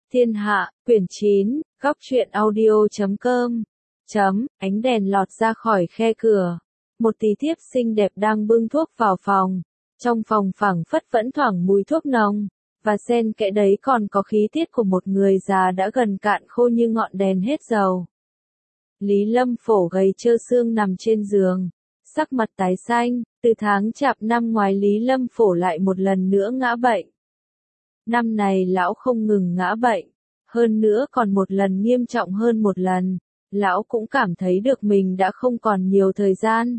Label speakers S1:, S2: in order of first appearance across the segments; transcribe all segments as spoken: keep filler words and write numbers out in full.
S1: Thiên Hạ, quyển chín, góc truyện audio chấm com. Chấm, ánh đèn lọt ra khỏi khe cửa. Một tí thiếp xinh đẹp đang bưng thuốc vào phòng. Trong phòng phảng phất vẫn thoảng mùi thuốc nồng, và xen kẽ đấy còn có khí tiết của một người già đã gần cạn khô như ngọn đèn hết dầu. Lý Lâm Phổ gầy trơ xương nằm trên giường, sắc mặt tái xanh, từ tháng chạp năm ngoái Lý Lâm Phổ lại một lần nữa ngã bệnh. Năm này lão không ngừng ngã bệnh, hơn nữa còn một lần nghiêm trọng hơn một lần, lão cũng cảm thấy được mình đã không còn nhiều thời gian.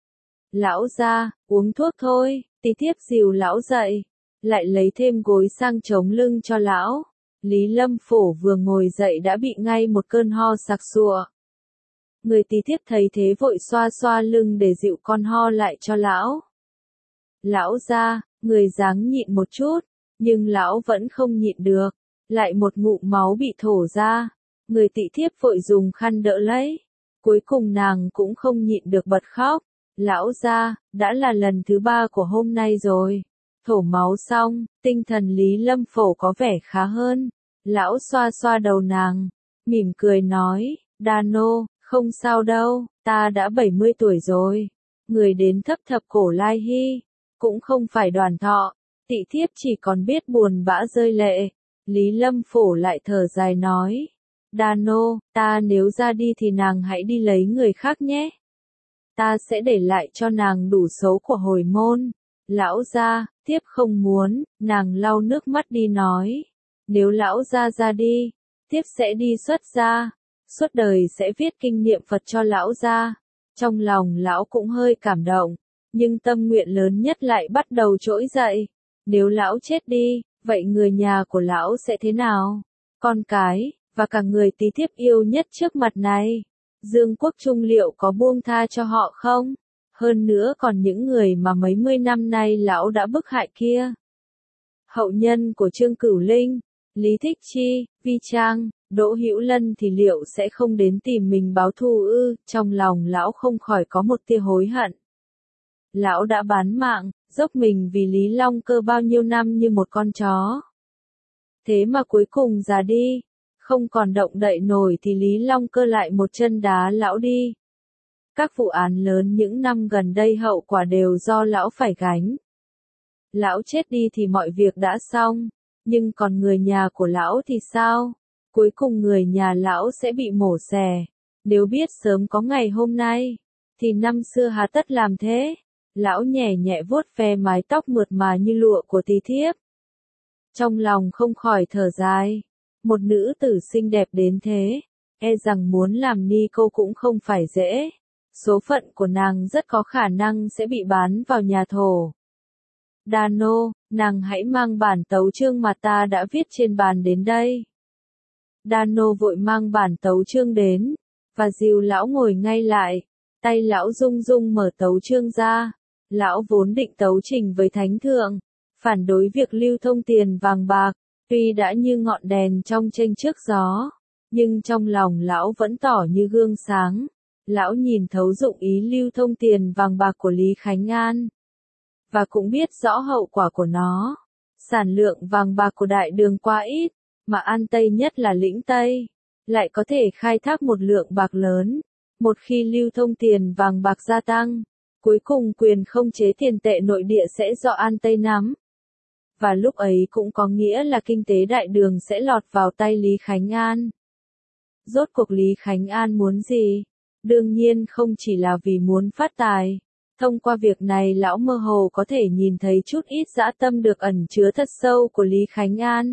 S1: Lão ra, uống thuốc thôi, tí thiếp dìu lão dậy, lại lấy thêm gối sang chống lưng cho lão. Lý Lâm Phổ vừa ngồi dậy đã bị ngay một cơn ho sặc sụa. Người tí thiếp thấy thế vội xoa xoa lưng để dịu con ho lại cho lão. Lão ra, người dáng nhịn một chút, nhưng lão vẫn không nhịn được, lại một ngụm máu bị thổ ra. Người tị thiếp vội dùng khăn đỡ lấy, cuối cùng nàng cũng không nhịn được bật khóc. Lão ra, đã là lần thứ ba của hôm nay rồi. Thổ máu xong, tinh thần Lý Lâm Phổ có vẻ khá hơn. Lão xoa xoa đầu nàng, mỉm cười nói, Đano, không sao đâu, ta đã bảy mươi tuổi rồi. Người đến thấp thập cổ lai hy, cũng không phải đoàn thọ. Tị thiếp chỉ còn biết buồn bã rơi lệ. Lý Lâm Phổ lại thở dài nói, Đano, ta nếu ra đi thì nàng hãy đi lấy người khác nhé. Ta sẽ để lại cho nàng đủ số của hồi môn. Lão gia, thiếp không muốn, nàng lau nước mắt đi nói. Nếu lão gia ra đi, thiếp sẽ đi xuất gia, suốt đời sẽ viết kinh niệm Phật cho lão gia. Trong lòng lão cũng hơi cảm động, nhưng tâm nguyện lớn nhất lại bắt đầu trỗi dậy. Nếu lão chết đi, vậy người nhà của lão sẽ thế nào? Con cái, và cả người tí thiếp yêu nhất trước mặt này, Dương Quốc Trung liệu có buông tha cho họ không? Hơn nữa còn những người mà mấy mươi năm nay lão đã bức hại kia. Hậu nhân của Trương Cửu Linh, Lý Thích Chi, Vi Trang, Đỗ Hữu Lân thì liệu sẽ không đến tìm mình báo thù ư? Trong lòng lão không khỏi có một tia hối hận. Lão đã bán mạng, dốc mình vì Lý Long Cơ bao nhiêu năm như một con chó. Thế mà cuối cùng già đi, không còn động đậy nổi thì Lý Long Cơ lại một chân đá lão đi. Các vụ án lớn những năm gần đây hậu quả đều do lão phải gánh. Lão chết đi thì mọi việc đã xong, nhưng còn người nhà của lão thì sao? Cuối cùng người nhà lão sẽ bị mổ xẻ. Nếu biết sớm có ngày hôm nay, thì năm xưa hà tất làm thế. Lão nhẹ nhẹ vuốt ve mái tóc mượt mà như lụa của tí thiếp. Trong lòng không khỏi thở dài. Một nữ tử xinh đẹp đến thế, e rằng muốn làm ni cô cũng không phải dễ. Số phận của nàng rất có khả năng sẽ bị bán vào nhà thổ. Đano, nàng hãy mang bản tấu chương mà ta đã viết trên bàn đến đây. Đano vội mang bản tấu chương đến, và dìu lão ngồi ngay lại. Tay lão rung rung mở tấu chương ra. Lão vốn định tấu trình với thánh thượng, phản đối việc lưu thông tiền vàng bạc. Tuy đã như ngọn đèn trong tranh trước gió, nhưng trong lòng lão vẫn tỏ như gương sáng. Lão nhìn thấu dụng ý lưu thông tiền vàng bạc của Lý Khánh An, và cũng biết rõ hậu quả của nó. Sản lượng vàng bạc của đại đường quá ít, mà An Tây nhất là lĩnh Tây, lại có thể khai thác một lượng bạc lớn. Một khi lưu thông tiền vàng bạc gia tăng, cuối cùng quyền không chế tiền tệ nội địa sẽ do An Tây nắm. Và lúc ấy cũng có nghĩa là kinh tế đại đường sẽ lọt vào tay Lý Khánh An. Rốt cuộc Lý Khánh An muốn gì? Đương nhiên không chỉ là vì muốn phát tài. Thông qua việc này lão mơ hồ có thể nhìn thấy chút ít dã tâm được ẩn chứa thật sâu của Lý Khánh An.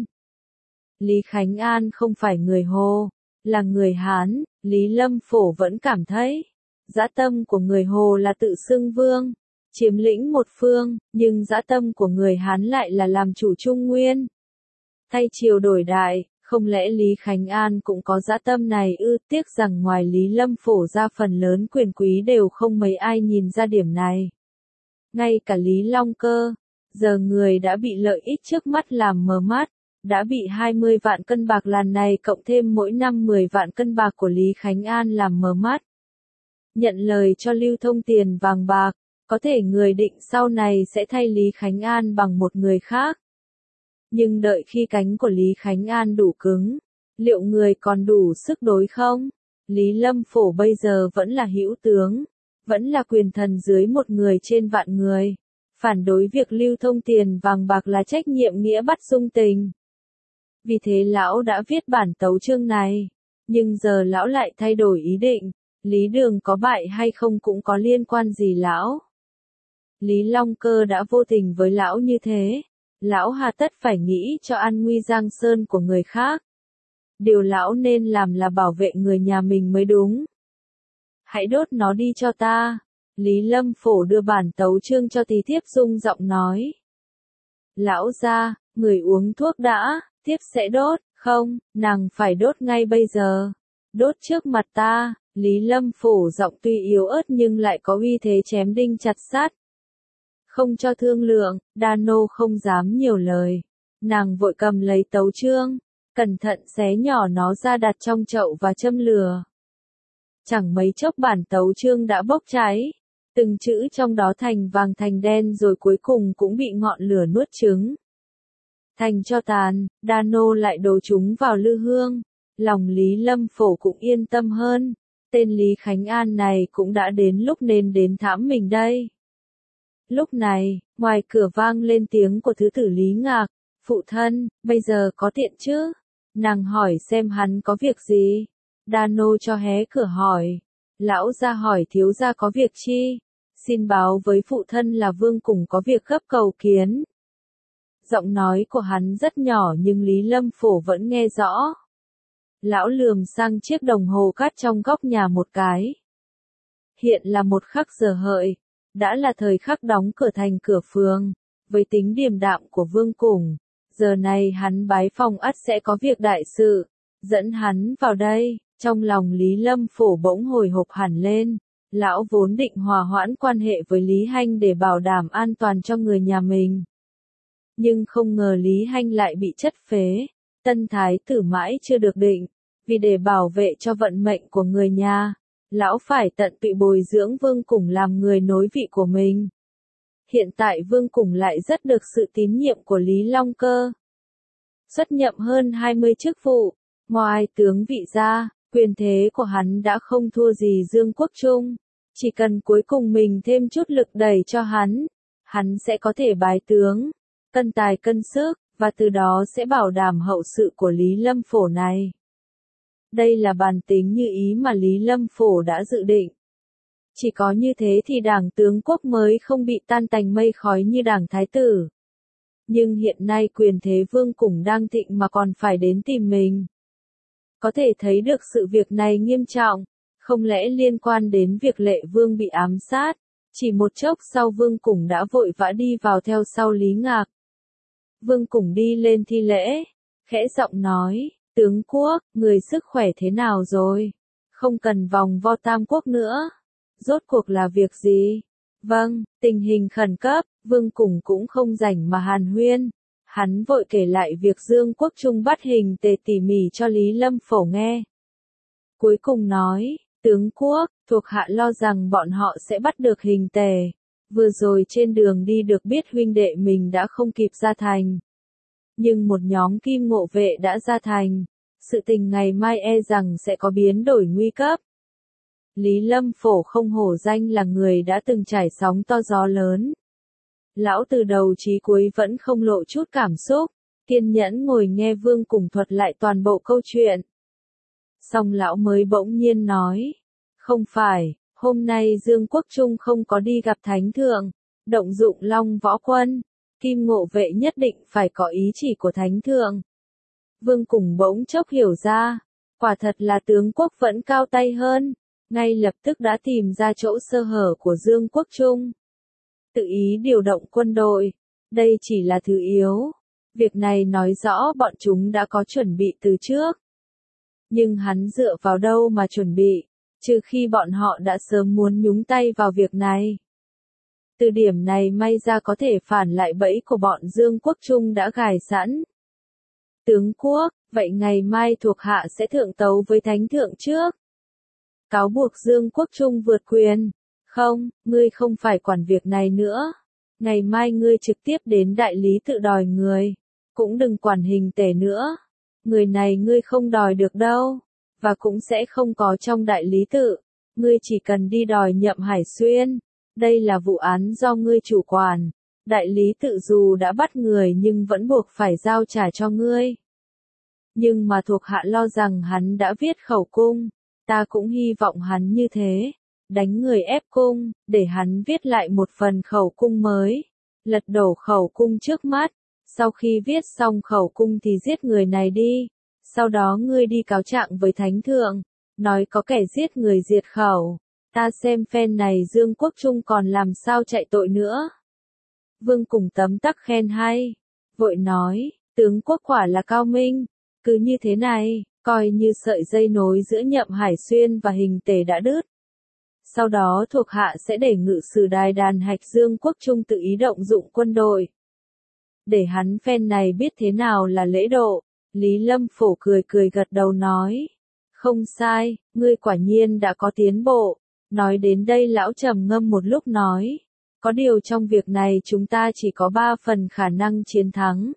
S1: Lý Khánh An không phải người Hồ, là người Hán. Lý Lâm Phổ vẫn cảm thấy, dã tâm của người Hồ là tự xưng vương, chiếm lĩnh một phương, nhưng dã tâm của người Hán lại là làm chủ Trung Nguyên. Thay triều đổi đại, không lẽ Lý Khánh An cũng có dã tâm này ư? Tiếc rằng ngoài Lý Lâm Phổ ra phần lớn quyền quý đều không mấy ai nhìn ra điểm này. Ngay cả Lý Long Cơ, giờ người đã bị lợi ích trước mắt làm mờ mắt, đã bị hai mươi vạn cân bạc lần này cộng thêm mỗi năm mười vạn cân bạc của Lý Khánh An làm mờ mắt. Nhận lời cho lưu thông tiền vàng bạc, có thể người định sau này sẽ thay Lý Khánh An bằng một người khác. Nhưng đợi khi cánh của Lý Khánh An đủ cứng, liệu người còn đủ sức đối không? Lý Lâm Phổ bây giờ vẫn là hữu tướng, vẫn là quyền thần dưới một người trên vạn người. Phản đối việc lưu thông tiền vàng bạc là trách nhiệm nghĩa bắt dung tình. Vì thế lão đã viết bản tấu chương này. Nhưng giờ lão lại thay đổi ý định. Lý Đường có bại hay không cũng có liên quan gì lão. Lý Long Cơ đã vô tình với lão như thế. Lão hà tất phải nghĩ cho an nguy giang sơn của người khác. Điều lão nên làm là bảo vệ người nhà mình mới đúng. Hãy đốt nó đi cho ta. Lý Lâm Phổ đưa bản tấu chương cho Tỳ thiếp rung giọng nói. Lão gia, người uống thuốc đã, thiếp sẽ đốt, không, nàng phải đốt ngay bây giờ. Đốt trước mặt ta, Lý Lâm Phổ giọng tuy yếu ớt nhưng lại có uy thế chém đinh chặt sắt. Không cho thương lượng, Đa Nô không dám nhiều lời. Nàng vội cầm lấy tấu chương, cẩn thận xé nhỏ nó ra đặt trong chậu và châm lửa. Chẳng mấy chốc bản tấu chương đã bốc cháy. Từng chữ trong đó thành vàng thành đen rồi cuối cùng cũng bị ngọn lửa nuốt chửng. Thành cho tàn, Đa Nô lại đổ chúng vào lư hương. Lòng Lý Lâm Phổ cũng yên tâm hơn. Tên Lý Khánh An này cũng đã đến lúc nên đến thám mình đây. Lúc này, ngoài cửa vang lên tiếng của thứ tử Lý Ngạc. Phụ thân, bây giờ có tiện chứ? Nàng hỏi xem hắn có việc gì. Đa Nô cho hé cửa hỏi. Lão gia hỏi thiếu gia có việc chi? Xin báo với phụ thân là Vương Củng có việc gấp cầu kiến. Giọng nói của hắn rất nhỏ nhưng Lý Lâm Phổ vẫn nghe rõ. Lão lườm sang chiếc đồng hồ cát trong góc nhà một cái. Hiện là một khắc giờ hợi, đã là thời khắc đóng cửa thành cửa phường. Với tính điềm đạm của Vương Củng, giờ này hắn bái phòng ắt sẽ có việc đại sự, dẫn hắn vào đây. Trong lòng Lý Lâm Phổ bỗng hồi hộp hẳn lên. Lão vốn định hòa hoãn quan hệ với Lý Hanh để bảo đảm an toàn cho người nhà mình. Nhưng không ngờ Lý Hanh lại bị chất phế. Tân thái tử mãi chưa được định. Vì để bảo vệ cho vận mệnh của người nhà, lão phải tận tụy bồi dưỡng Vương Củng làm người nối vị của mình. Hiện tại Vương Củng lại rất được sự tín nhiệm của Lý Long Cơ. Xuất nhậm hơn hai mươi chức vụ, ngoài tướng vị ra, quyền thế của hắn đã không thua gì Dương Quốc Trung. Chỉ cần cuối cùng mình thêm chút lực đẩy cho hắn, hắn sẽ có thể bái tướng, cân tài cân sức, và từ đó sẽ bảo đảm hậu sự của Lý Lâm Phổ này. Đây là bản tính như ý mà Lý Lâm Phổ đã dự định. Chỉ có như thế thì đảng tướng quốc mới không bị tan tành mây khói như đảng thái tử. Nhưng hiện nay quyền thế Vương Củng đang thịnh mà còn phải đến tìm mình. Có thể thấy được sự việc này nghiêm trọng, không lẽ liên quan đến việc Lệ Vương bị ám sát. Chỉ một chốc sau Vương Củng đã vội vã đi vào theo sau Lý Ngạc. Vương Củng đi lên thi lễ, khẽ giọng nói, tướng quốc, người sức khỏe thế nào rồi? Không cần vòng vo tam quốc nữa. Rốt cuộc là việc gì? Vâng, tình hình khẩn cấp, Vương Củng cũng không rảnh mà hàn huyên. Hắn vội kể lại việc Dương Quốc Trung bắt Hình Tề tỉ mỉ cho Lý Lâm Phổ nghe. Cuối cùng nói, tướng quốc, thuộc hạ lo rằng bọn họ sẽ bắt được Hình Tề. Vừa rồi trên đường đi được biết huynh đệ mình đã không kịp ra thành. Nhưng một nhóm kim ngộ vệ đã ra thành. Sự tình ngày mai e rằng sẽ có biến đổi nguy cấp. Lý Lâm Phổ không hổ danh là người đã từng trải sóng to gió lớn. Lão từ đầu chí cuối vẫn không lộ chút cảm xúc, kiên nhẫn ngồi nghe Vương Củng thuật lại toàn bộ câu chuyện. Xong lão mới bỗng nhiên nói, không phải, hôm nay Dương Quốc Trung không có đi gặp Thánh Thượng, động dụng Long Võ Quân, Kim Ngộ Vệ nhất định phải có ý chỉ của Thánh Thượng. Vương Củng bỗng chốc hiểu ra, quả thật là tướng quốc vẫn cao tay hơn, ngay lập tức đã tìm ra chỗ sơ hở của Dương Quốc Trung. Tự ý điều động quân đội, đây chỉ là thứ yếu. Việc này nói rõ bọn chúng đã có chuẩn bị từ trước. Nhưng hắn dựa vào đâu mà chuẩn bị, trừ khi bọn họ đã sớm muốn nhúng tay vào việc này. Từ điểm này may ra có thể phản lại bẫy của bọn Dương Quốc Trung đã gài sẵn. Tướng quốc, vậy ngày mai thuộc hạ sẽ thượng tấu với Thánh Thượng trước. Cáo buộc Dương Quốc Trung vượt quyền. Không, ngươi không phải quản việc này nữa. Ngày mai ngươi trực tiếp đến đại lý tự đòi người. cũng đừng quản Hình Tể nữa. Người này ngươi không đòi được đâu, và cũng sẽ không có trong đại lý tự. Ngươi chỉ cần đi đòi Nhậm Hải Xuyên. Đây là vụ án do ngươi chủ quản. Đại lý tự dù đã bắt người nhưng vẫn buộc phải giao trả cho ngươi. Nhưng mà thuộc hạ lo rằng hắn đã viết khẩu cung. Ta cũng hy vọng hắn như thế. Đánh người ép cung, để hắn viết lại một phần khẩu cung mới. Lật đổ khẩu cung trước mắt. Sau khi viết xong khẩu cung thì giết người này đi. Sau đó ngươi đi cáo trạng với Thánh Thượng. Nói có kẻ giết người diệt khẩu. Ta xem phen này Dương Quốc Trung còn làm sao chạy tội nữa. Vương Cùng tấm tắc khen hay. Vội nói, tướng quốc quả là cao minh. Cứ như thế này, coi như sợi dây nối giữa Nhậm Hải Xuyên và Hình Tể đã đứt. Sau đó thuộc hạ sẽ để ngự sử đài đàn hạch Dương Quốc Trung tự ý động dụng quân đội. Để hắn phen này biết thế nào là lễ độ. Lý Lâm Phổ cười cười gật đầu nói. Không sai, ngươi quả nhiên đã có tiến bộ. Nói đến đây lão trầm ngâm một lúc nói. Có điều trong việc này chúng ta chỉ có ba phần khả năng chiến thắng.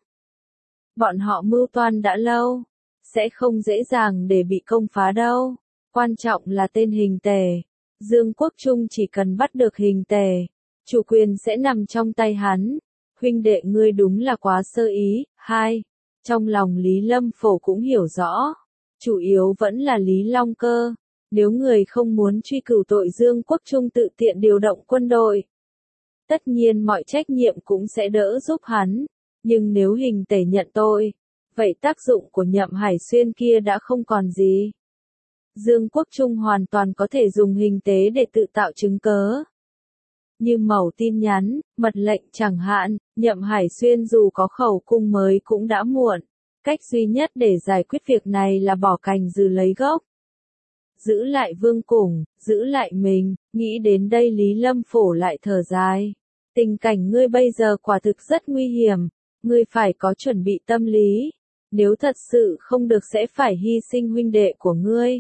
S1: Bọn họ mưu toan đã lâu. Sẽ không dễ dàng để bị công phá đâu. Quan trọng là tên Hình Tể. Dương Quốc Trung chỉ cần bắt được Hình Tể. Chủ quyền sẽ nằm trong tay hắn. Huynh đệ ngươi đúng là quá sơ ý. Hai. Trong lòng Lý Lâm Phổ cũng hiểu rõ. Chủ yếu vẫn là Lý Long Cơ. Nếu người không muốn truy cửu tội Dương Quốc Trung tự tiện điều động quân đội. Tất nhiên mọi trách nhiệm cũng sẽ đỡ giúp hắn. Nhưng nếu Hình Tể nhận tội. Vậy tác dụng của Nhậm Hải Xuyên kia đã không còn gì. Dương Quốc Trung hoàn toàn có thể dùng Hình Tế để tự tạo chứng cớ. Như mẩu tin nhắn, mật lệnh chẳng hạn, Nhậm Hải Xuyên dù có khẩu cung mới cũng đã muộn. Cách duy nhất để giải quyết việc này là bỏ cành dừ lấy gốc. Giữ lại Vương Cùng, giữ lại mình, nghĩ đến đây Lý Lâm Phổ lại thở dài. Tình cảnh ngươi bây giờ quả thực rất nguy hiểm, ngươi phải có chuẩn bị tâm lý. Nếu thật sự không được sẽ phải hy sinh huynh đệ của ngươi.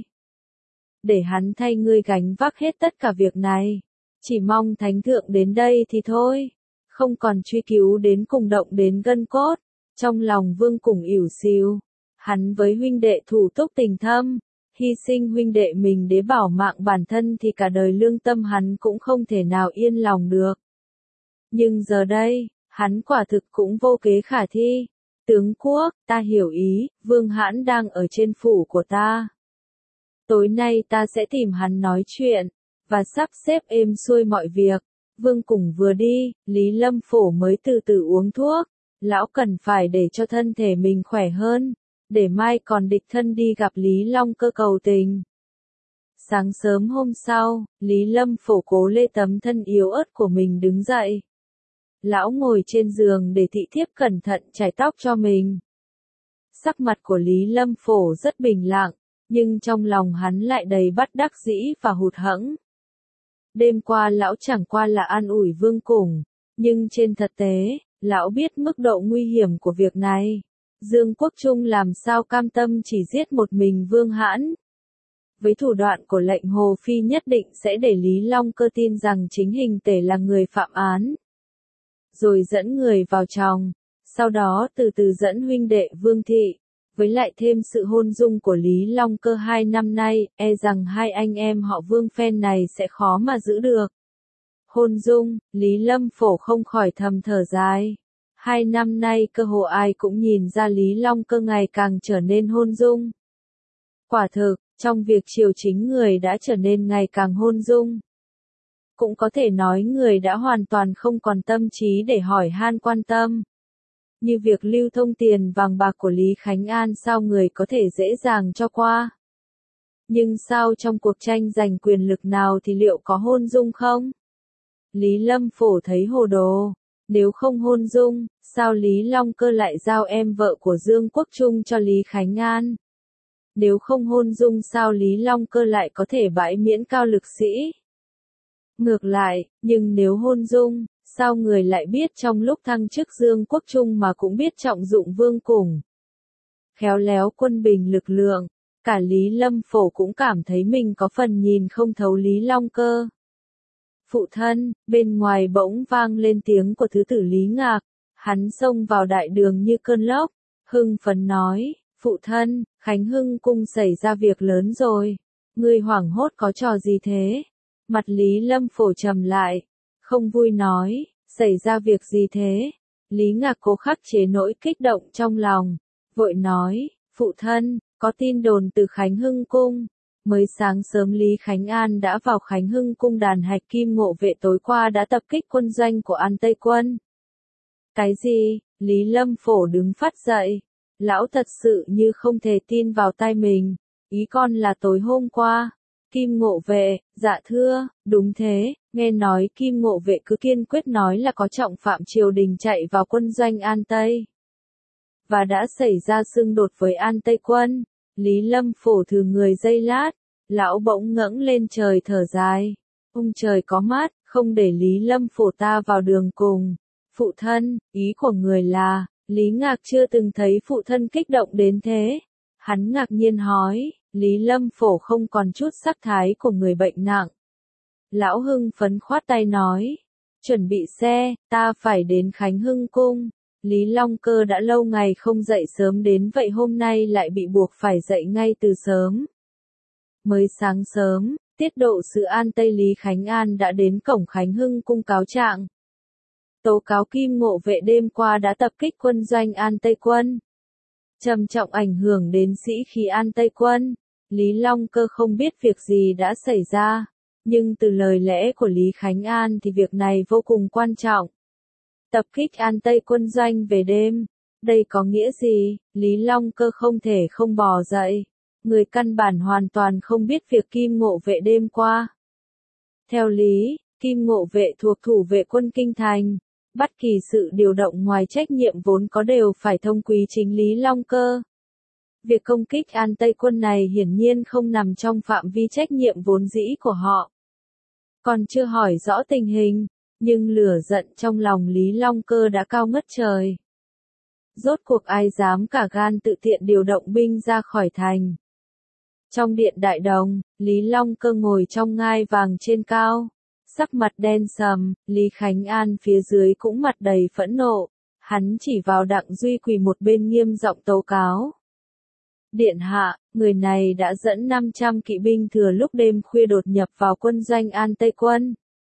S1: Để hắn thay ngươi gánh vác hết tất cả việc này. Chỉ mong Thánh Thượng đến đây thì thôi. Không còn truy cứu đến cùng động đến gân cốt. Trong lòng Vương Cùng ỉu xìu. Hắn với huynh đệ thủ túc tình thâm. Hy sinh huynh đệ mình để bảo mạng bản thân thì cả đời lương tâm hắn cũng không thể nào yên lòng được. Nhưng giờ đây, hắn quả thực cũng vô kế khả thi. Tướng quốc, ta hiểu ý, Vương Hãn đang ở trên phủ của ta. Tối nay ta sẽ tìm hắn nói chuyện, và sắp xếp êm xuôi mọi việc. Vương Cùng vừa đi, Lý Lâm Phổ mới từ từ uống thuốc. Lão cần phải để cho thân thể mình khỏe hơn, để mai còn đích thân đi gặp Lý Long Cơ cầu tình. Sáng sớm hôm sau, Lý Lâm Phổ cố lê tấm thân yếu ớt của mình đứng dậy. Lão ngồi trên giường để thị thiếp cẩn thận chải tóc cho mình. Sắc mặt của Lý Lâm Phổ rất bình lặng, nhưng trong lòng hắn lại đầy bất đắc dĩ và hụt hẫng. Đêm qua lão chẳng qua là an ủi Vương Cùng, nhưng trên thực tế, lão biết mức độ nguy hiểm của việc này. Dương Quốc Trung làm sao cam tâm chỉ giết một mình Vương Hãn. Với thủ đoạn của lệnh Hồ Phi nhất định sẽ để Lý Long Cơ tin rằng chính Hình Tể là người phạm án. Rồi dẫn người vào chồng, sau đó từ từ dẫn huynh đệ Vương Thị, với lại thêm sự hôn dung của Lý Long Cơ hai năm nay, e rằng hai anh em họ Vương phen này sẽ khó mà giữ được. Hôn dung, Lý Lâm Phổ không khỏi thầm thở dài. Hai năm nay cơ hồ ai cũng nhìn ra Lý Long Cơ ngày càng trở nên hôn dung. Quả thực, trong việc triều chính người đã trở nên ngày càng hôn dung. Cũng có thể nói người đã hoàn toàn không còn tâm trí để hỏi han quan tâm. Như việc lưu thông tiền vàng bạc của Lý Khánh An sao người có thể dễ dàng cho qua. Nhưng sao trong cuộc tranh giành quyền lực nào thì liệu có hôn dung không? Lý Lâm Phổ thấy hồ đồ. Nếu không hôn dung, sao Lý Long Cơ lại giao em vợ của Dương Quốc Trung cho Lý Khánh An? Nếu không hôn dung sao Lý Long Cơ lại có thể bãi miễn cao lực sĩ? Ngược lại, nhưng nếu hôn dung, sao người lại biết trong lúc thăng chức Dương Quốc Trung mà cũng biết trọng dụng Vương Cùng? Khéo léo quân bình lực lượng, cả Lý Lâm Phổ cũng cảm thấy mình có phần nhìn không thấu Lý Long Cơ. Phụ thân, bên ngoài bỗng vang lên tiếng của thứ tử Lý Ngạc, Hắn xông vào đại đường như cơn lốc, hưng phấn nói, phụ thân, Khánh Hưng cung xảy ra việc lớn rồi. Ngươi hoảng hốt có trò gì thế? Mặt Lý Lâm Phổ trầm lại, không vui nói, xảy ra việc gì thế? Lý Ngạc cố khắc chế nỗi kích động trong lòng, vội nói, phụ thân, có tin đồn từ Khánh Hưng cung. Mới sáng sớm Lý Khánh An đã vào Khánh Hưng cung đàn hạch Kim Ngộ Vệ tối qua đã tập kích quân doanh của An Tây quân. Cái gì? Lý Lâm Phổ đứng phát dậy. Lão thật sự như không thể tin vào tai mình. Ý con là tối hôm qua. Kim Ngộ Vệ, dạ thưa, đúng thế, nghe nói Kim Ngộ Vệ cứ kiên quyết nói là có trọng phạm triều đình chạy vào quân doanh An Tây. Và đã xảy ra xung đột với An Tây quân. Lý Lâm Phổ thử người giây lát, lão bỗng ngẩng lên trời thở dài. Ông trời có mắt, không để Lý Lâm Phổ ta vào đường cùng. Phụ thân, ý của người là, Lý Ngạc chưa từng thấy phụ thân kích động đến thế. Hắn ngạc nhiên hỏi, Lý Lâm Phổ không còn chút sắc thái của người bệnh nặng. Lão hưng phấn khoát tay nói, chuẩn bị xe, ta phải đến Khánh Hưng cung. Lý Long Cơ đã lâu ngày không dậy sớm đến vậy hôm nay lại bị buộc phải dậy ngay từ sớm. Mới sáng sớm, tiết độ sứ An Tây Lý Khánh An đã đến cổng Khánh Hưng cung cáo trạng. Tố cáo Kim Ngộ Vệ đêm qua đã tập kích quân doanh An Tây quân. Trầm trọng ảnh hưởng đến sĩ khí An Tây quân. Lý Long Cơ không biết việc gì đã xảy ra, nhưng từ lời lẽ của Lý Khánh An thì việc này vô cùng quan trọng. Tập kích An Tây quân doanh về đêm, đây có nghĩa gì? Lý Long Cơ không thể không bò dậy. Người căn bản hoàn toàn không biết việc Kim Ngộ Vệ đêm qua. Theo lý, Kim Ngộ Vệ thuộc thủ vệ quân Kinh Thành. Bất kỳ sự điều động ngoài trách nhiệm vốn có đều phải thông quý chính Lý Long Cơ. Việc công kích An Tây quân này hiển nhiên không nằm trong phạm vi trách nhiệm vốn dĩ của họ. Còn chưa hỏi rõ tình hình, nhưng lửa giận trong lòng Lý Long Cơ đã cao ngất trời. Rốt cuộc ai dám cả gan tự tiện điều động binh ra khỏi thành. Trong điện đại đồng, Lý Long Cơ ngồi trong ngai vàng trên cao. Sắc mặt đen sầm, Lý Khánh An phía dưới cũng mặt đầy phẫn nộ. Hắn chỉ vào Đặng Duy quỳ một bên nghiêm giọng tố cáo. Điện hạ, người này đã dẫn năm trăm kỵ binh thừa lúc đêm khuya đột nhập vào quân doanh An Tây quân.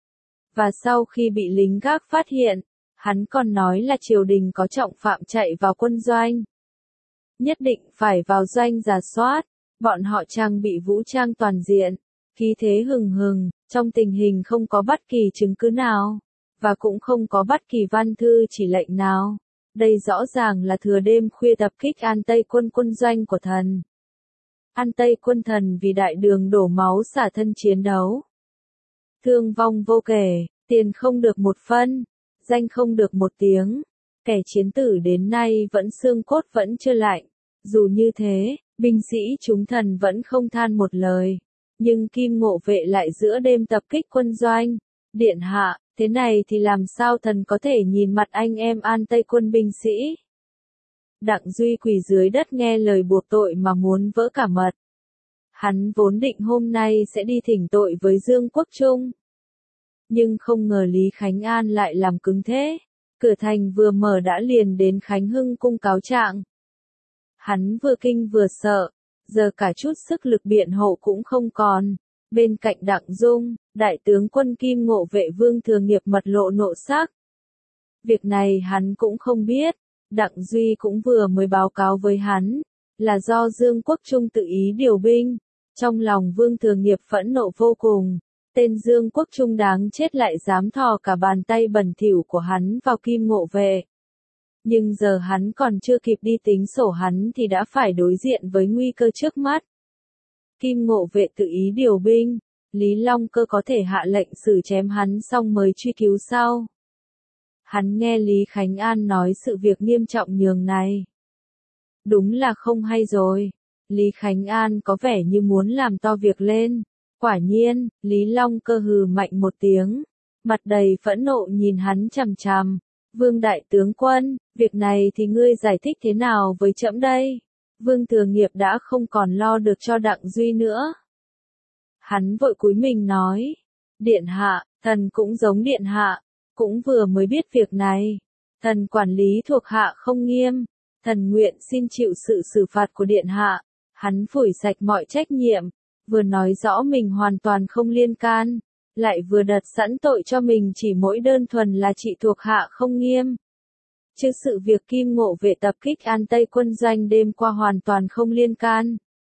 S1: Và sau khi bị lính gác phát hiện, hắn còn nói là triều đình có trọng phạm chạy vào quân doanh. Nhất định phải vào doanh rà soát, bọn họ trang bị vũ trang toàn diện, khí thế hừng hừng, trong tình hình không có bất kỳ chứng cứ nào, và cũng không có bất kỳ văn thư chỉ lệnh nào. Đây rõ ràng là thừa đêm khuya tập kích An Tây quân quân doanh của thần. An Tây quân thần vì đại đường đổ máu xả thân chiến đấu. Thương vong vô kể, tiền không được một phân, danh không được một tiếng. Kẻ chiến tử đến nay vẫn xương cốt vẫn chưa lạnh. Dù như thế, binh sĩ chúng thần vẫn không than một lời. Nhưng Kim Ngộ Vệ lại giữa đêm tập kích quân doanh. Điện hạ, thế này thì làm sao thần có thể nhìn mặt anh em An Tây quân binh sĩ? Đặng Duy quỳ dưới đất nghe lời buộc tội mà muốn vỡ cả mật. Hắn vốn định hôm nay sẽ đi thỉnh tội với Dương Quốc Trung. Nhưng không ngờ Lý Khánh An lại làm cứng thế. Cửa thành vừa mở đã liền đến Khánh Hưng cung cáo trạng. Hắn vừa kinh vừa sợ, giờ cả chút sức lực biện hộ cũng không còn. Bên cạnh Đặng Dung, đại tướng quân Kim Ngộ Vệ Vương Thừa Nghiệp mật lộ nộ sắc. Việc này hắn cũng không biết, Đặng Duy cũng vừa mới báo cáo với hắn, là do Dương Quốc Trung tự ý điều binh. Trong lòng Vương Thừa Nghiệp phẫn nộ vô cùng, tên Dương Quốc Trung đáng chết lại dám thò cả bàn tay bẩn thỉu của hắn vào Kim Ngộ Vệ. Nhưng giờ hắn còn chưa kịp đi tính sổ hắn thì đã phải đối diện với nguy cơ trước mắt. Kim Ngộ Vệ tự ý điều binh, Lý Long Cơ có thể hạ lệnh xử chém hắn xong mới truy cứu sau. Hắn nghe Lý Khánh An nói sự việc nghiêm trọng nhường này. Đúng là không hay rồi. Lý Khánh An có vẻ như muốn làm to việc lên. Quả nhiên, Lý Long Cơ hừ mạnh một tiếng, mặt đầy phẫn nộ nhìn hắn chằm chằm. Vương đại tướng quân, việc này thì ngươi giải thích thế nào với trẫm đây? Vương Thừa Nghiệp đã không còn lo được cho Đặng Duy nữa. Hắn vội cúi mình nói, điện hạ, thần cũng giống điện hạ, cũng vừa mới biết việc này. Thần quản lý thuộc hạ không nghiêm, thần nguyện xin chịu sự xử phạt của điện hạ. Hắn phủi sạch mọi trách nhiệm, vừa nói rõ mình hoàn toàn không liên can, lại vừa đặt sẵn tội cho mình chỉ mỗi đơn thuần là chị thuộc hạ không nghiêm. Chứ sự việc Kim Ngộ Vệ tập kích An Tây quân doanh đêm qua hoàn toàn không liên can.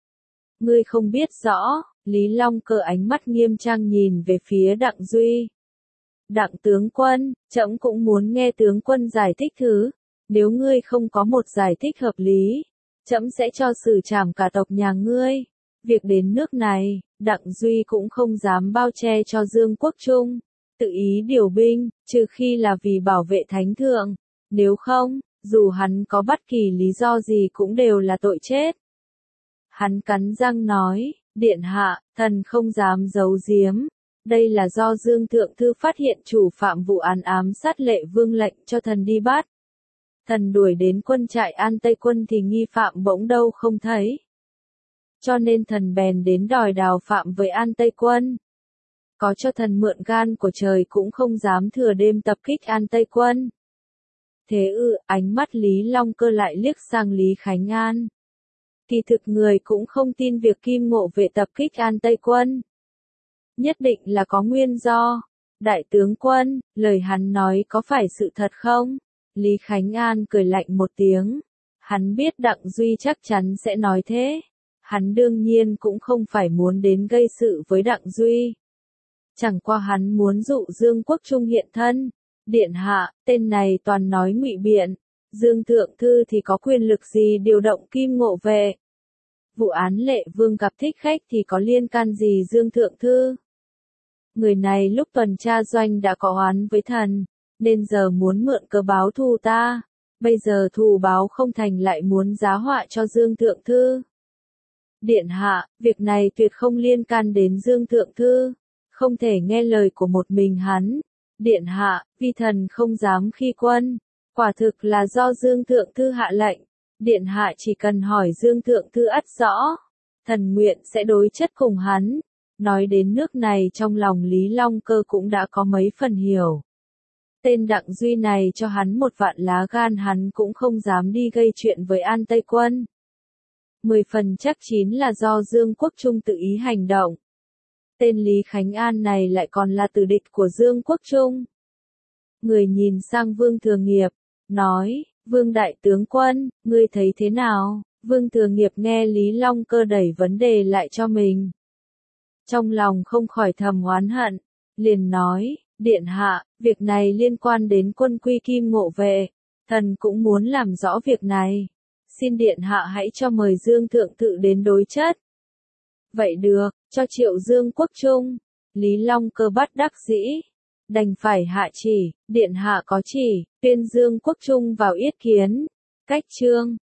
S1: Ngươi không biết rõ, Lý Long Cơ ánh mắt nghiêm trang nhìn về phía Đặng Duy. Đặng tướng quân, trẫm cũng muốn nghe tướng quân giải thích thứ, nếu ngươi không có một giải thích hợp lý, trẫm sẽ cho xử trảm cả tộc nhà ngươi. Việc đến nước này, Đặng Duy cũng không dám bao che cho Dương Quốc Trung, tự ý điều binh, trừ khi là vì bảo vệ thánh thượng, nếu không, dù hắn có bất kỳ lý do gì cũng đều là tội chết. Hắn cắn răng nói, điện hạ, thần không dám giấu giếm, đây là do Dương Thượng Thư phát hiện chủ phạm vụ án ám sát Lệ Vương lệnh cho thần đi bắt. Thần đuổi đến quân trại An Tây quân thì nghi phạm bỗng đâu không thấy. Cho nên thần bèn đến đòi đào phạm với An Tây quân. Có cho thần mượn gan của trời cũng không dám thừa đêm tập kích An Tây quân. Thế ư, ánh mắt Lý Long Cơ lại liếc sang Lý Khánh An. Kỳ thực người cũng không tin việc Kim Ngộ Vệ tập kích An Tây quân. Nhất định là có nguyên do. Đại tướng quân, lời hắn nói có phải sự thật không? Lý Khánh An cười lạnh một tiếng. Hắn biết Đặng Duy chắc chắn sẽ nói thế. Hắn đương nhiên cũng không phải muốn đến gây sự với Đặng Duy. Chẳng qua hắn muốn dụ Dương Quốc Trung hiện thân. Điện hạ, tên này toàn nói ngụy biện. Dương Thượng Thư thì có quyền lực gì điều động Kim Ngộ Vệ? Vụ án Lệ Vương gặp thích khách thì có liên can gì Dương Thượng Thư? Người này lúc tuần tra doanh đã có oán với thần, nên giờ muốn mượn cớ báo thù ta. Bây giờ thù báo không thành lại muốn giá họa cho Dương Thượng Thư. Điện hạ, việc này tuyệt không liên can đến Dương Thượng Thư, không thể nghe lời của một mình hắn. Điện hạ, vi thần không dám khi quân, quả thực là do Dương Thượng Thư hạ lệnh. Điện hạ chỉ cần hỏi Dương Thượng Thư ắt rõ, thần nguyện sẽ đối chất cùng hắn. Nói đến nước này trong lòng Lý Long Cơ cũng đã có mấy phần hiểu. Tên Đặng Duy này cho hắn một vạn lá gan hắn cũng không dám đi gây chuyện với An Tây quân. Mười phần chắc chín là do Dương Quốc Trung tự ý hành động. Tên Lý Khánh An này lại còn là tử địch của Dương Quốc Trung. Người nhìn sang Vương Thừa Nghiệp, nói, Vương Đại Tướng Quân, ngươi thấy thế nào? Vương Thừa Nghiệp nghe Lý Long Cơ đẩy vấn đề lại cho mình. Trong lòng không khỏi thầm oán hận, liền nói, Điện hạ, việc này liên quan đến quân quy Kim Ngộ Vệ, thần cũng muốn làm rõ việc này. Xin Điện hạ hãy cho mời Dương Thượng Thư đến đối chất. Vậy được, cho triệu Dương Quốc Trung. Lý Long Cơ bắt đắc dĩ, đành phải hạ chỉ, Điện hạ có chỉ, tuyên Dương Quốc Trung vào yết kiến. Cách chương